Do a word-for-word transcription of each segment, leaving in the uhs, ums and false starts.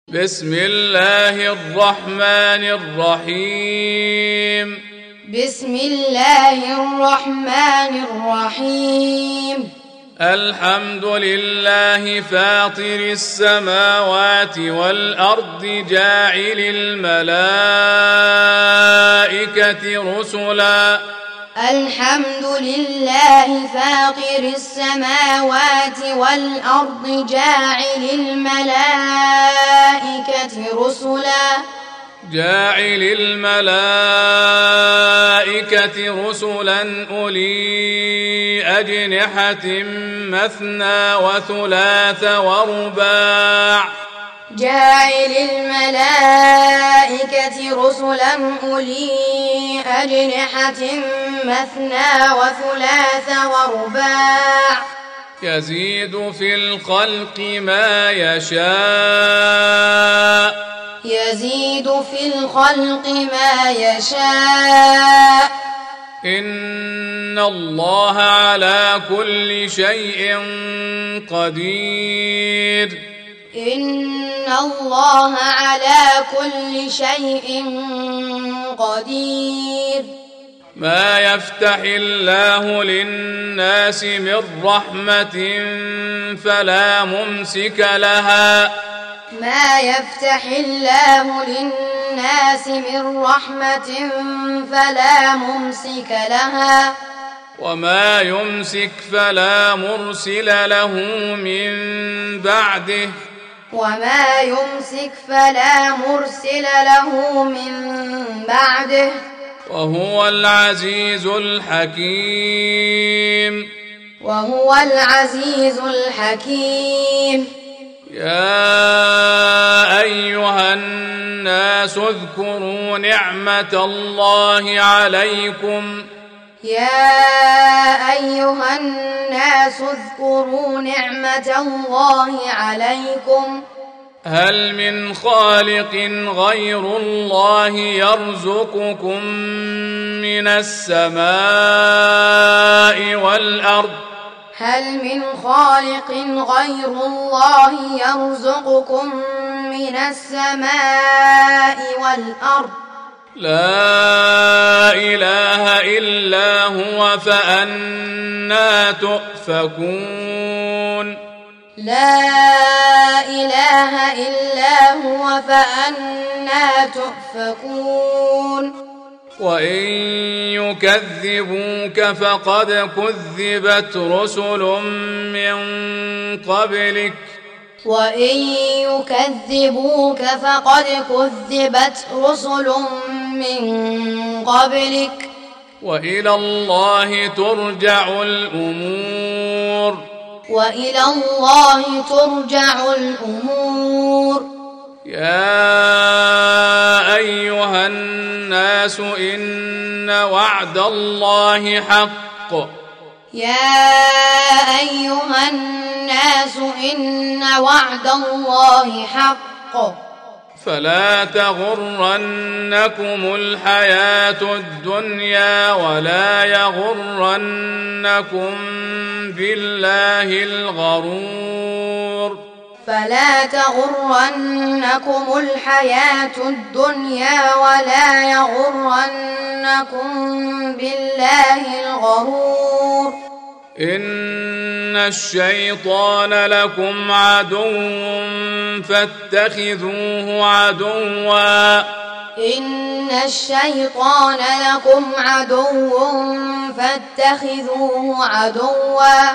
بسم الله الرحمن الرحيم بسم الله الرحمن الرحيم الحمد لله فاطر السماوات والأرض جاعل الملائكة رسلا الحمد لله فاطر السماوات والأرض جاعل الملائكة رسلا جاعل الملائكة رسلا أولي أجنحة مثنى وثلاث ورباع جاعل الملائكة رسلا أولي أجنحة مثنى وثلاث ورباع يزيد في الخلق ما يشاء يزيد في الخلق ما يشاء إن الله على كل شيء قدير إن الله على كل شيء قدير ما يفتح الله للناس من رحمة فلا ممسك لها ما يفتح الله للناس من رحمة فلا ممسك لها وما يمسك فلا مرسل له من بعده وما يمسك فلا مرسل له من بعده وهو العزيز الحكيم وهو العزيز الحكيم يا أيها الناس اذكروا نعمة الله عليكم يا أيها الناس اذكروا نعمة الله عليكم هل من خالق غير الله يرزقكم من السماء والأرض هل من خالق غير الله يرزقكم من السماء والأرض لا إله إلا هو فأنى تؤفكون لا إله إلا هو فأنى تؤفكون وإن يكذبوك فقد كذبت رسل من قبلك وإن يكذبوك فقد كذبت رسل من قبلك وإلى الله ترجع الأمور وإلى الله ترجع الأمور يا أيها الناس إن وعد الله حق يا أيها الناس إن وعد الله حق فلا تغرنكم الحياة الدنيا ولا يغرنكم بالله الغرور فلا تغرنكم الحياة الدنيا ولا يغرنكم بالله الغرور إن الشيطان لكم عدو فاتخذوه عدوا إن الشيطان لكم عدو فاتخذوه عدوا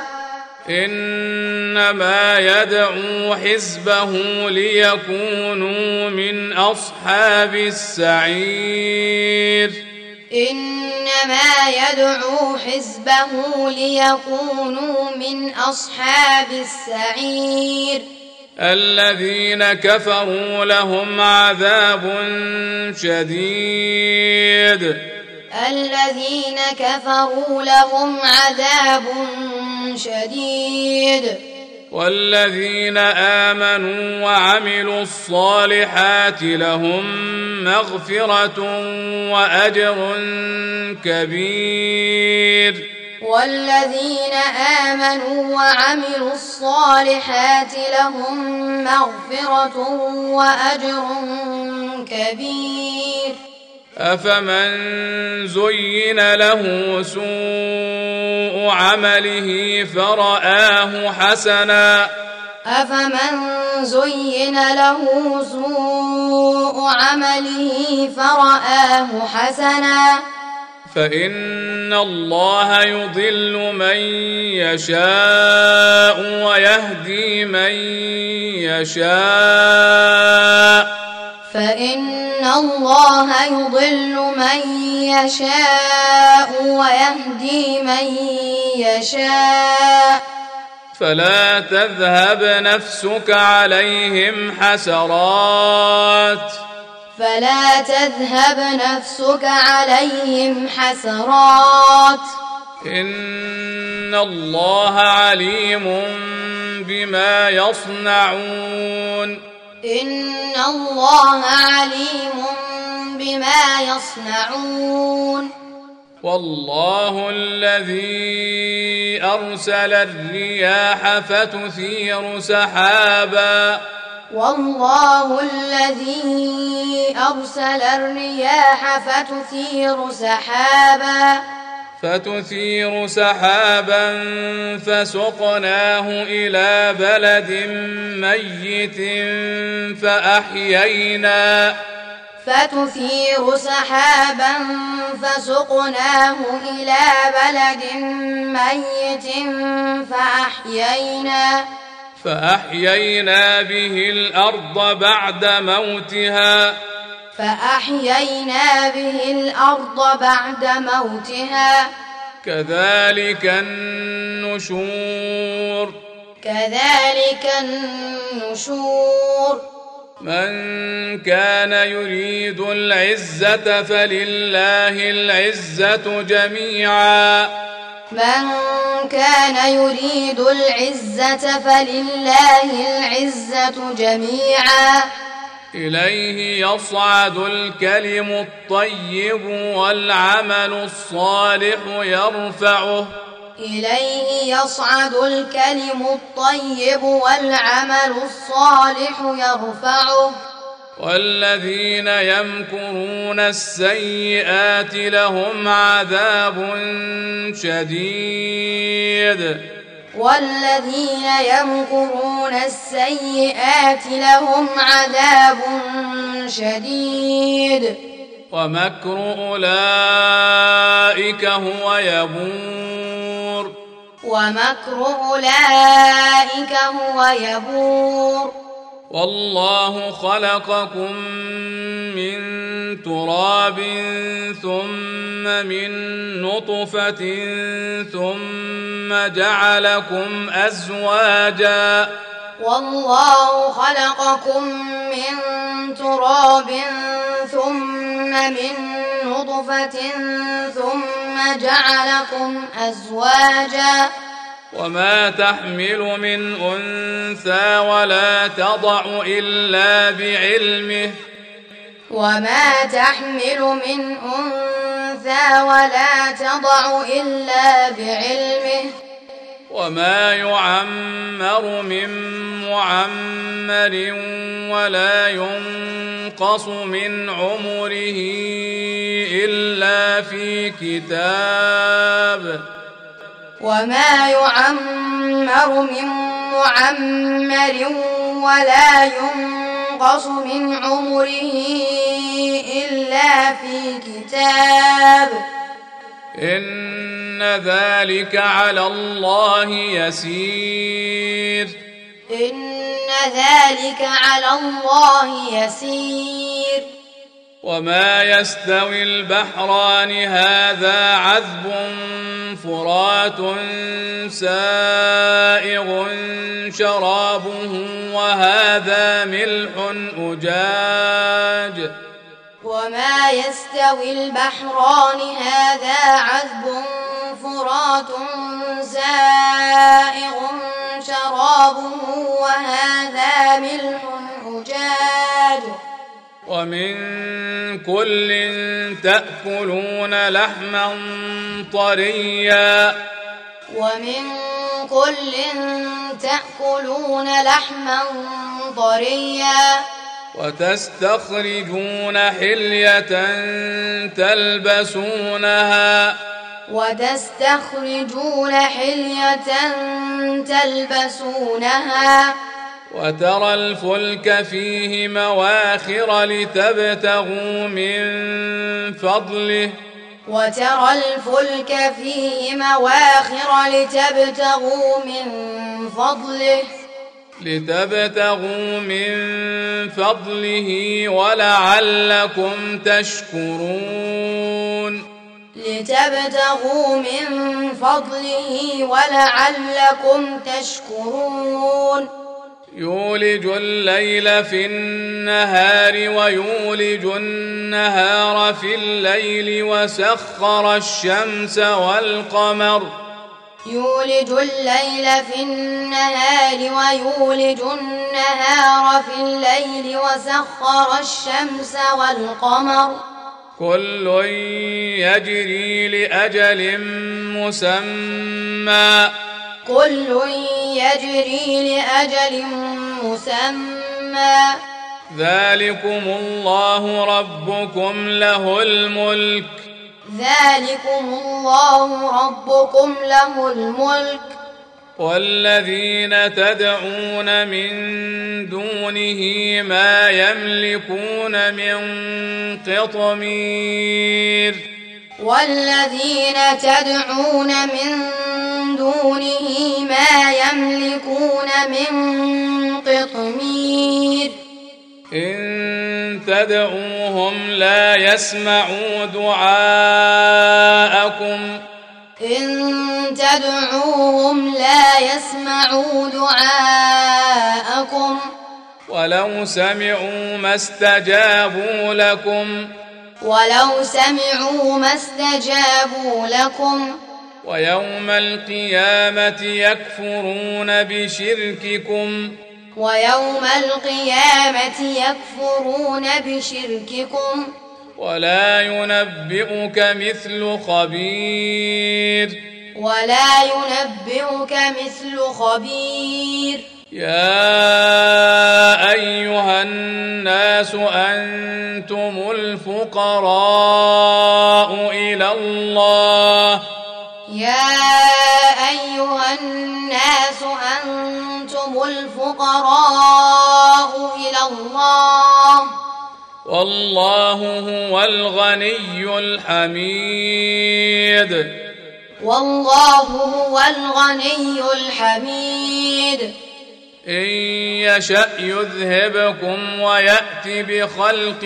إنما يدعو حزبه ليكونوا من أصحاب السعير إنما يدعو حزبه ليكونوا من أصحاب السعير الذين كفروا لهم عذاب شديد الذين كفروا لهم عذاب شديد والذين آمنوا وعملوا الصالحات لهم مغفرة وأجر كبير والذين آمنوا وعملوا الصالحات لهم مغفرة وأجر كبير. أفمن زين له سوء عمله فرآه حسنا أفمن زين له سوء عمله فرآه حسنا فإن الله يضل من يشاء ويهدي من يشاء فإن الله يضل من يشاء ويهدي من يشاء فلا تذهب نفسك عليهم حسرات فلا تذهب نفسك عليهم حسرات إن الله عليم بما يصنعون إن الله عليم بما يصنعون. والله الذي أرسل الرياح فتثير سحابا والله الذي أرسل الرياح فتثير سحابا فتثير سحابا فسقناه إلى بلد ميت فأحيينا فتثير سحابا فسقناه إلى بلد ميت فأحيينا فأحيينا به الأرض بعد موتها فأحيينا به الأرض بعد موتها كذلك النشور كذلك النشور. من كان يريد العزة فلله العزة جميعا من كان يريد العزة فلله العزة جميعا إليه يصعد الكلم الطيب والعمل الصالح يرفعه إليه يصعد الكلم الطيب والعمل الصالح يرفعه والذين يمكرون السيئات لهم عذاب شديد والذين يمكرون السيئات لهم عذاب شديد ومكر أولئك هو يبور ومكر أولئك هو يبور. والله خلقكم من تراب ثم من نطفة ثم جعلكم أزواجا والله خلقكم من تراب ثم من نطفة ثم جعلكم أزواجا وما تحمل من أنثى ولا تضع إلا بعلمه وما تحمل من أنثى ولا تضع إلا بعلمه وما يعمر من معمر ولا ينقص من عمره إلا في كتاب وما يعمر من معمر ولا ينقص من عمره إلا في كتاب إن ذلك على الله يسير إن ذلك على الله يسير. وما يستوي البحران هذا عذب فرات سائغ شرابه وهذا ملح أجاج وما يستوي البحران هذا عذب فرات سائغ شرابه وهذا ملح أجاج ومن كل تأكلون لحما طريا ومن كل تأكلون لحما طريا وتستخرجون حلية تلبسونها وتستخرجون حلية تلبسونها وترى الفلك فيه مواخر لتبتغوا من فضله وترى الفلك فيه مواخر لتبتغوا من فضله لتبتغوا من فضله ولعلكم تشكرون لتبتغوا من فضله ولعلكم تشكرون يولج الليل في النهار ويولج النهار في الليل وسخر الشمس والقمر يولج الليل في النهار ويولج النهار في الليل وسخر الشمس والقمر كل يجري لأجل مسمى كل يجري لأجل مسمى ذلكم الله ربكم له الملك ذلكم الله ربكم له الملك والذين تدعون من دونه ما يملكون من قطمير والذين تدعون من دونه ما يملكون من قطمير إن تدعوهم لا يسمعوا دعاءكم إن تدعوهم لا يسمعوا دعاءكم ولو سمعوا ما استجابوا لكم ولو سمعوا ما استجابوا لكم ويوم القيامة يكفرون بشرككم ويوم القيامة يكفرون بشرككم ولا ينبئك مثل خبير ولا ينبئك مثل خبير يا أيها الناس أنتم الفقراء إلى الله يا أيها الناس أنتم الفقراء إلى الله والله هو الغني الحميد والله هو الغني الحميد إن يشأ يذهبكم ويأت بخلق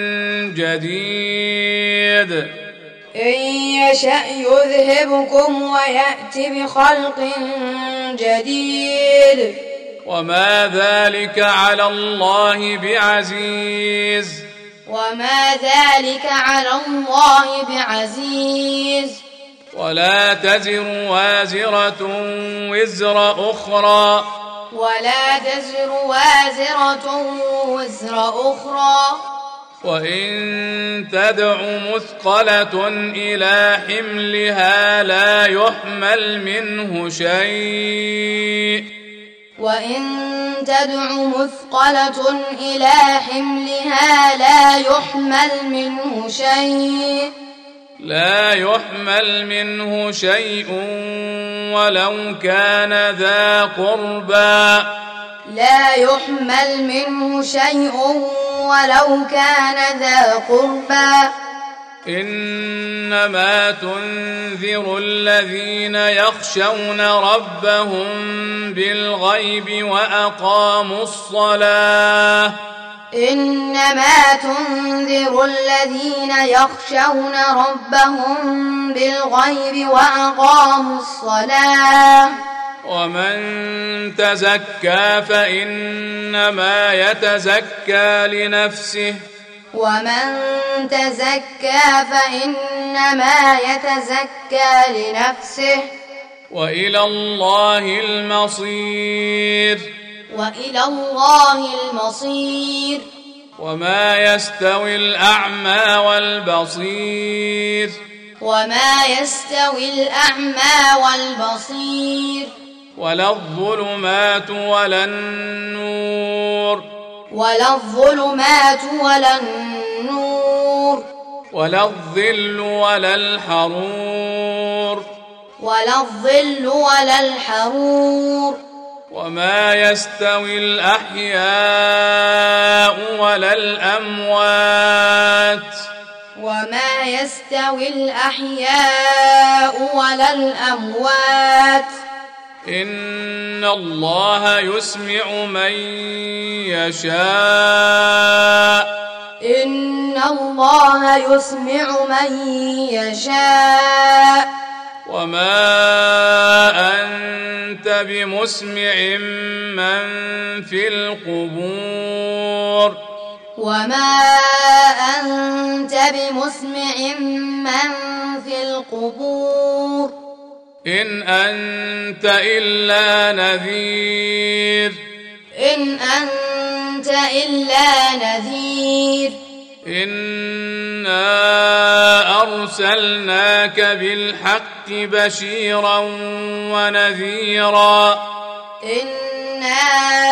جديد إن يشأ يذهبكم ويأت بخلق جديد وما ذلك على الله بعزيز وما ذلك على الله بعزيز ولا تزر وازرة وزر أخرى ولا تزر وازرة وزر أخرى وإن تدع مثقلة إلى حملها لا يحمل منه شيء وإن تدع مثقلة إلى حملها لا يحمل منه شيء لا يحمل منه شيء ولو كان ذا قربى لا يحمل منه شيء ولو كان ذا قربى إنما تنذر الذين يخشون ربهم بالغيب وأقاموا الصلاة إنما تنذر الذين يخشون ربهم بالغيب وأقاموا الصلاة ومن تزكى فإنما يتزكى لنفسه ومن تزكى فإنما يتزكى لنفسه وإلى الله المصير وإلى الله المصير وما يستوي الأعمى والبصير وما يستوي الأعمى والبصير ولا الظلمات ولا النور ولا الظلمات ولا النور ولا الظل ولا الحرور ولا الظل ولا الحرور وما يستوي الأحياء ولا الأموات وما يستوي الأحياء ولا الأموات إن الله يسمع من يشاء إن الله يسمع من يشاء وما أنت بمسمع من في القبور وما أنت بمسمع من في القبور إن أنت إلا نذير إن أنت إلا نذير إنا أرسلناك بالحق بشيرا ونذيرا إنا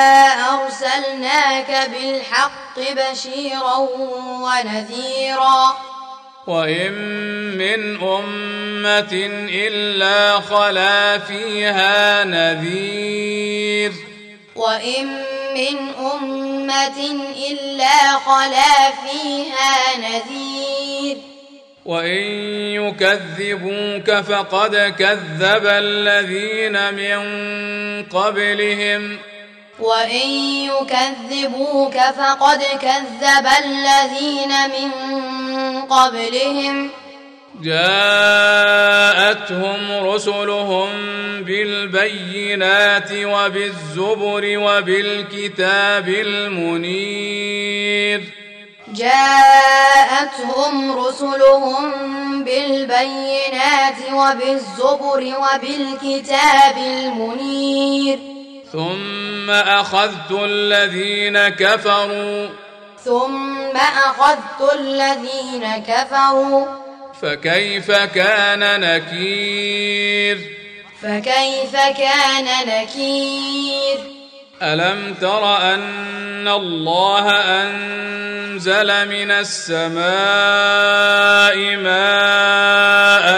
أرسلناك بالحق بشيرا ونذيرا وإن من أمة إلا خلا فيها نذير وإن من أمة إلا خلا فيها نذير وإن يكذبوك فقد كذب الذين من قبلهم وإن يكذبوك فقد كذب الذين من قبلهم جاءتهم رسلهم بالبينات وبالزبر وبالكتاب المنير جاءتهم رسلهم بالبينات وبالزبر وبالكتاب المنير ثم أخذت الذين كفروا ثم أخذت الذين كفروا فكيف كان نكير فكيف كان نكير ألم تر أن الله أنزل من السماء ماء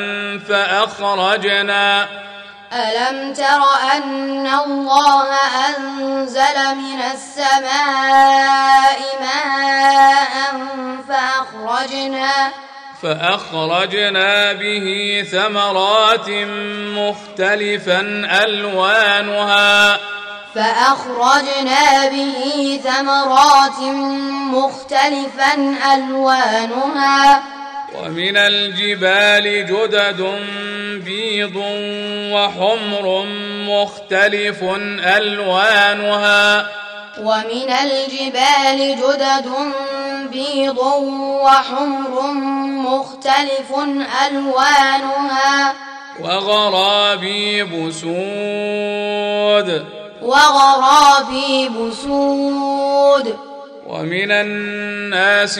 فأخرجنا ألم تر أن الله أنزل من السماء ماء فأخرجنا فأخرجنا به ثمرات مختلفا ألوانها فأخرجنا به ثمرات مختلفا ألوانها ومن الجبال جدد بيض وحمر مختلف ألوانها ومن الجبال جدد بيض وحمر مختلف ألوانها وغرابيب سود وغرابيب سود ومن الناس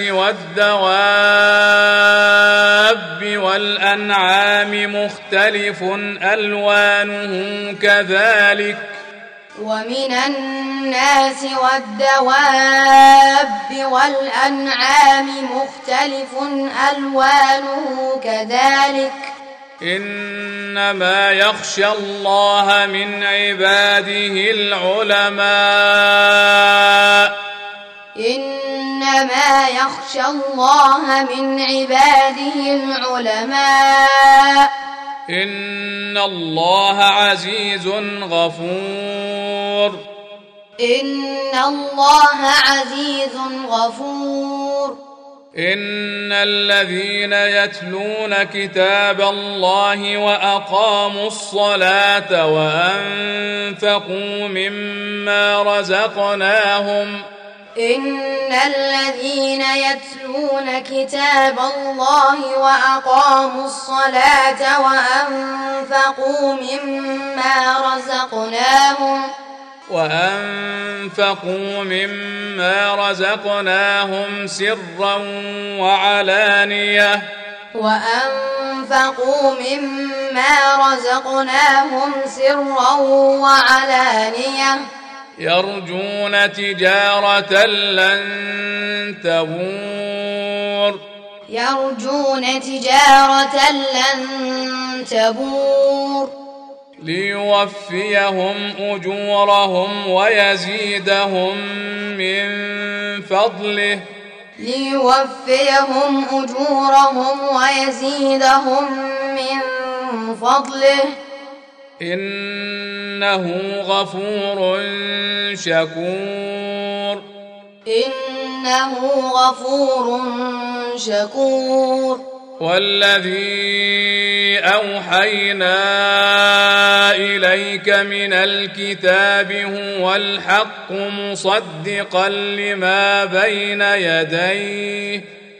والدواب والأنعام مختلف ألوانه كذلك ومن الناس والدواب والأنعام مختلف ألوانه كذلك إنما يخشى الله من عباده العلماء إنما يخشى الله من عباده العلماء إن الله عزيز غفور إن الله عزيز غفور إن الذين يتلون كتاب الله وأقاموا الصلاة وأنفقوا مما رزقناهم إن الذين يتلون كتاب الله وأقاموا الصلاة وأنفقوا مما رزقناهم وأنفقوا مما رزقناهم سرا وعلانية وأنفقوا أنفقوا مما رزقناهم سرا وعلانية يرجون تجارة لن تبور يرجون تجارة لن تبور ليوفيهم أجورهم ويزيدهم من فضله ليوفيهم أجورهم ويزيدهم من فضله إنه غفور شكور إنه غفور شكور والذي أوحينا إليك من الكتاب هو الحق مصدقا لما بين يديه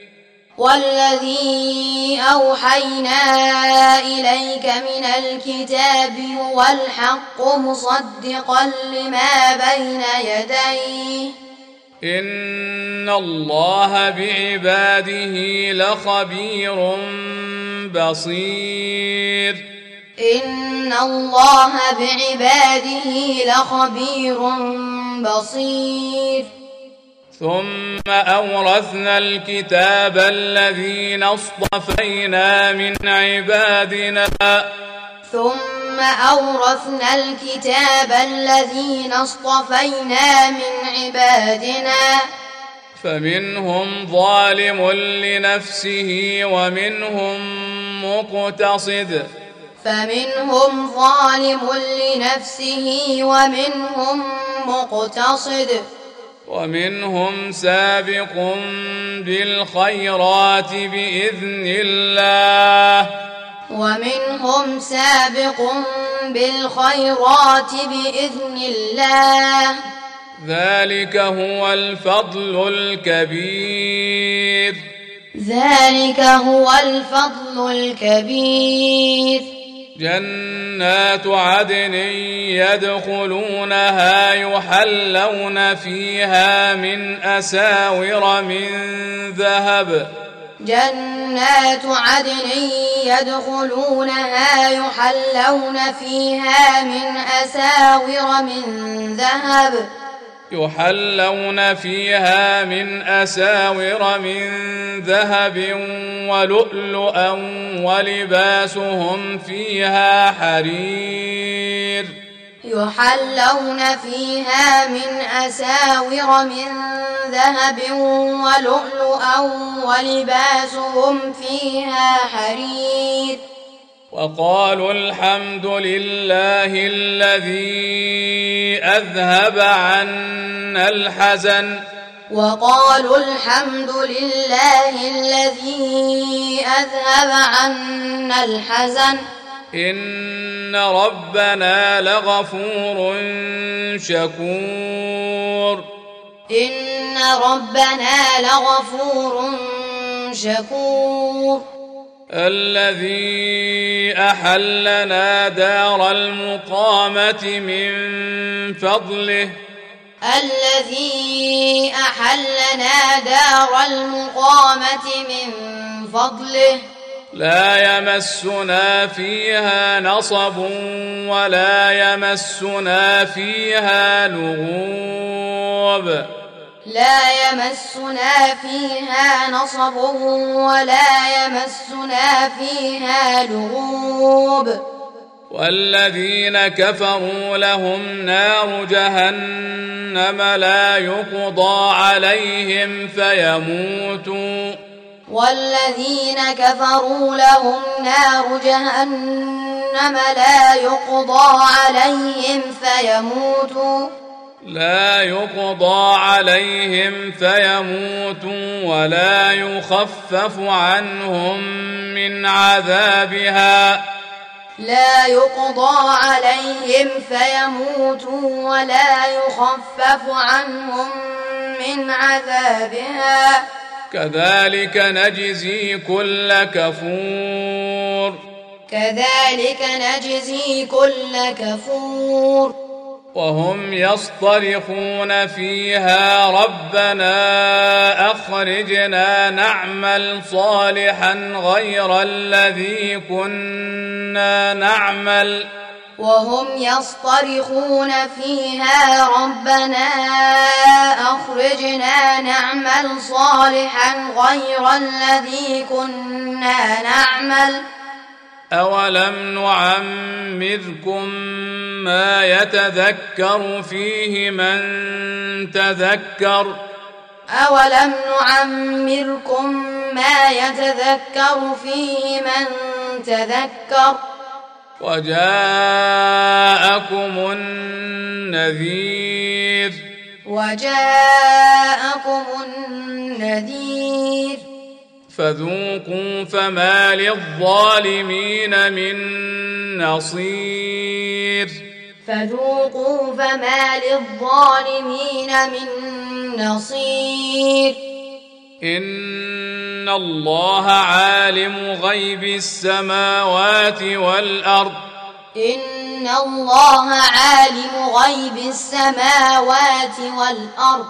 والذي أوحينا إليك من الكتاب هو الحق مصدقا لما بين يديه إن الله بعباده لخبير بصير إن الله بعباده لخبير بصير ثم أورثنا الكتاب الذين اصطفينا من عبادنا ثم أورثنا الكتاب الذين اصطفينا من عبادنا فمنهم ظالم لنفسه ومنهم مقتصد فمنهم ظالم لنفسه ومنهم مقتصد ومنهم سابق بالخيرات بإذن الله ومنهم سابق بالخيرات بإذن الله ذلك هو الفضل الكبير ذلك هو الفضل الكبير جنات عدن يدخلونها يحلون فيها من أساور من ذهب جنات عدن يدخلونها يحلون فيها من أساور من ذهب يحلون فيها من أساور من ذهب ولؤلؤا ولباسهم فيها حرير يحلون فيها من أساور من ذهب ولؤلؤا ولباسهم فيها حرير وقالوا الحمد لله الذي أذهب عنا الحزن وقالوا الحمد لله الذي أذهب عنا الحزن إن ربنا لغفور شكور إن ربنا لغفور شكور الذي أحلنا دار المقامة من فضله الذي أحلنا دار المقامة من فضله لا يمسنا فيها نصب ولا يمسنا فيها لغوب لا يمسنا فيها نصب ولا يمسنا فيها لغوب والذين كفروا لهم نار جهنم لا يقضى عليهم فيموتوا والذين كفروا لهم نار جهنم لا يقضى عليهم فيموتوا لا يقضى عليهم فيموتوا ولا يخفف عنهم من عذابها لا يقضى عليهم فيموتوا ولا يخفف عنهم من عذابها كذلك نجزي كل كفور كذلك نجزي كل كفور وهم يصطرخون فيها ربنا أخرجنا نعمل صالحا غير الذي كنا نعمل وهم يصطرخون فيها ربنا أخرجنا نعمل صالحا غير الذي كنا نعمل أولم نعمركم ما يتذكر فيه من تذكر أولم نعمركم ما يتذكر فيه من تذكر وجاءكم النذير وجاءكم النذير فذوقوا فما للظالمين من نصير فذوقوا فما للظالمين من نصير إن الله عالم غيب السماوات والأرض إن الله عالم غيب السماوات والأرض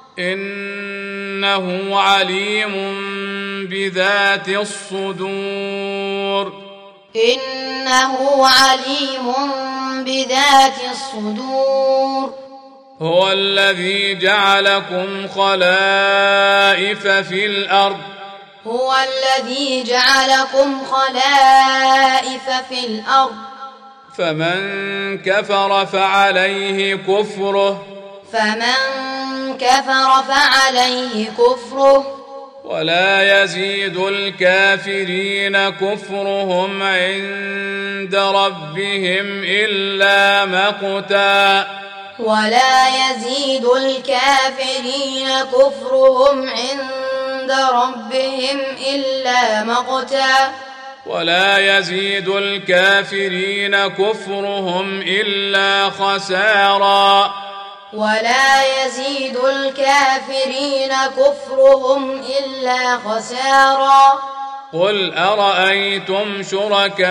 إنه عليم بذات الصدور إنه عليم بذات الصدور هو الذي جعلكم خلائف في الأرض هو الذي جعلكم خلائف في الأرض فمن كفر فعليه كفره فمن كفر فعليه كفره ولا يزيد الكافرين كفرهم عند ربهم إلا مقتا ولا يزيد الكافرين كفرهم عند ربهم إلا مقتا ولا يزيد الكافرين كفرهم إلا خسارا ولا يزيد الكافرين كفرهم إلا خسارا قل أرأيتم شركاءكم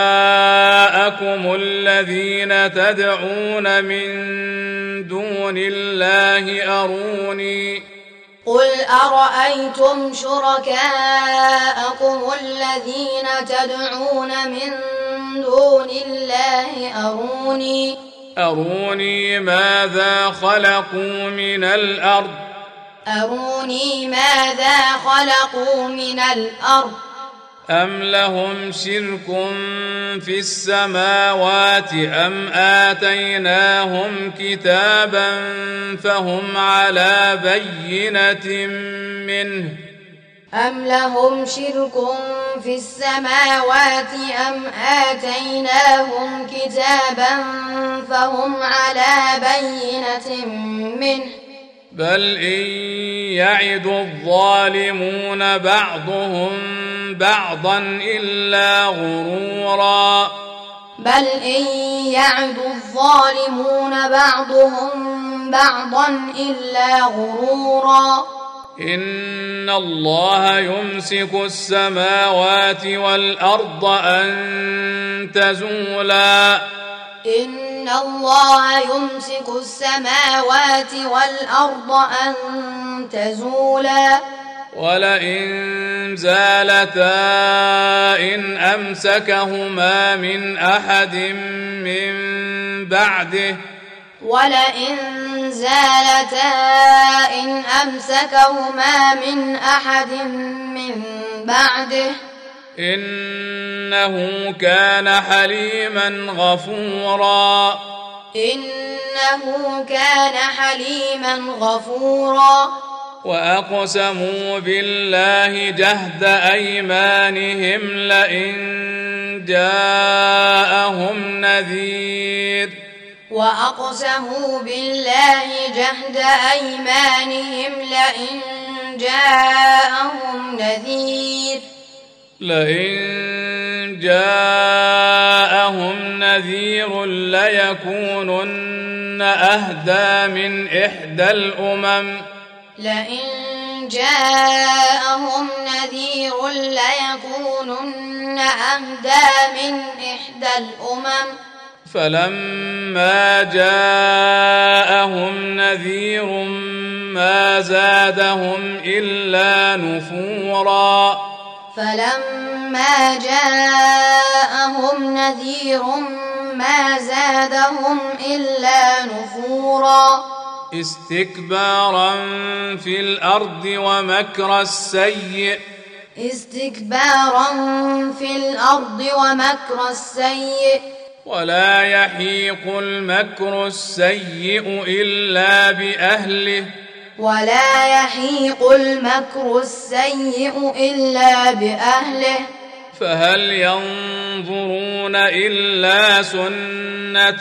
الذين تدعون من دون الله أروني قل أرأيتم شركاءكم الذين تدعون من دون الله أروني أروني ماذا خلقوا من الأرض أروني ماذا خلقوا من الأرض أم لهم شرك في السماوات أم آتيناهم كتابا فهم على بينة منه أم لهم شرك في السماوات أم آتيناهم كتابا فهم على بينة منه بل إن يعد الظالمون بعضهم بعضا إلا غرورا بل إن يعد الظالمون بعضهم بعضا إلا غرورا إن الله يمسك السماوات والأرض أن تزولا إن الله يمسك السماوات والأرض أن تزولا ولئن زالتا إن أمسكهما من أحد من بعده ولئن زالتا إن أمسكهما من أحد من بعده إنه كان حليما غفورا إنه كان حليما غفورا وأقسموا بالله جهد أيمانهم لئن جاءهم نذير وأقسموا بالله جهد أيمانهم لئن جاءهم نذير لئن جاءهم نذير ليكونن أهدى من إحدى الأمم لئن جاءهم نذير ليكونن أهدى من إحدى الأمم فلما جاءهم نذير ما زادهم إلا نفورا فلما جاءهم نذير ما زادهم إلا نفورا استكبارا في الأرض ومكر السيء استكبارا في الأرض ومكر السيء ولا يحيق المكر السيء إلا بأهله ولا يحيق المكر السيء إلا بأهله فهل ينظرون إلا سنة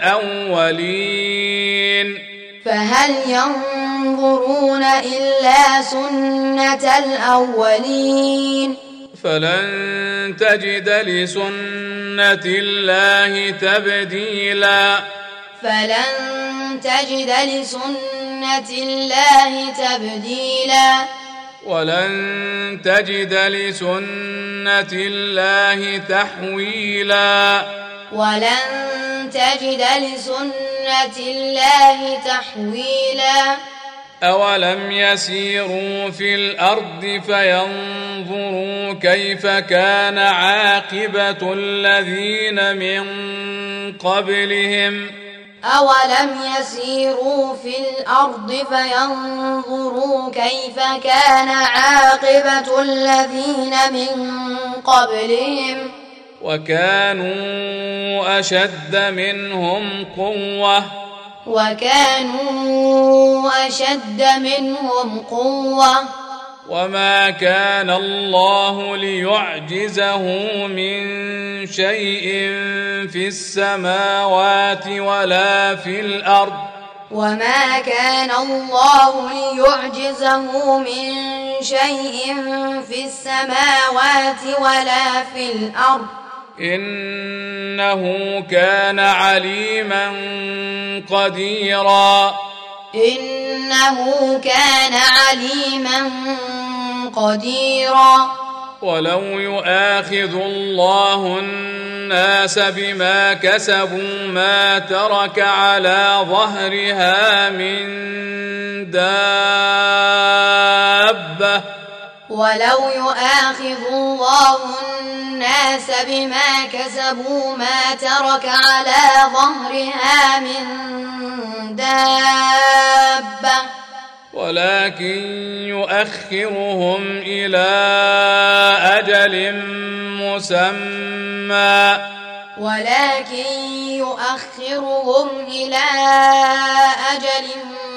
الأولين فهل ينظرون إلا سنة الأولين فلن تجد لسنة الله تبديلا فلن تجد لسنة الله تبديلا ولن تجد لسنة الله تحويلا ولن تجد لسنة الله تحويلا أولم يسيروا في الأرض فينظروا كيف كان عاقبة الذين من قبلهم أولم يسيروا في الأرض فينظروا كيف كان عاقبة الذين من قبلهم وكانوا أشد منهم قوة وكانوا أشد منهم قوة وما كان الله ليعجزه من شيء في السماوات ولا في الأرض وما كان الله ليعجزه من شيء في السماوات ولا في الأرض إنه كان عليما قديرا إنه كان عليما قديرا ولو يؤاخذ الله الناس بما كسبوا ما ترك على ظهرها من دابة ولو يؤاخذ الله الناس بما كسبوا ما ترك على ظهرها من دابة ولكن يؤخرهم إلى أجل مسمى ولكن يؤخرهم إلى أجل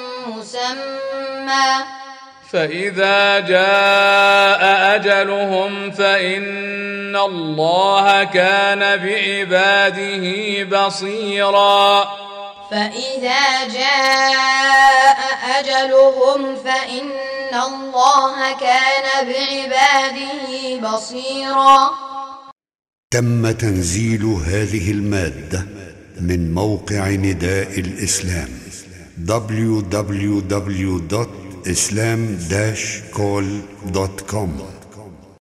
مسمى فإذا جاء أجلهم فإن الله كان بعباده بصيرا فإذا جاء أجلهم فإن الله كان بعباده بصيرا. تم تنزيل هذه المادة من موقع نداء الإسلام دبليو دبليو دبليو دوت إسلام داش كول دوت كوم.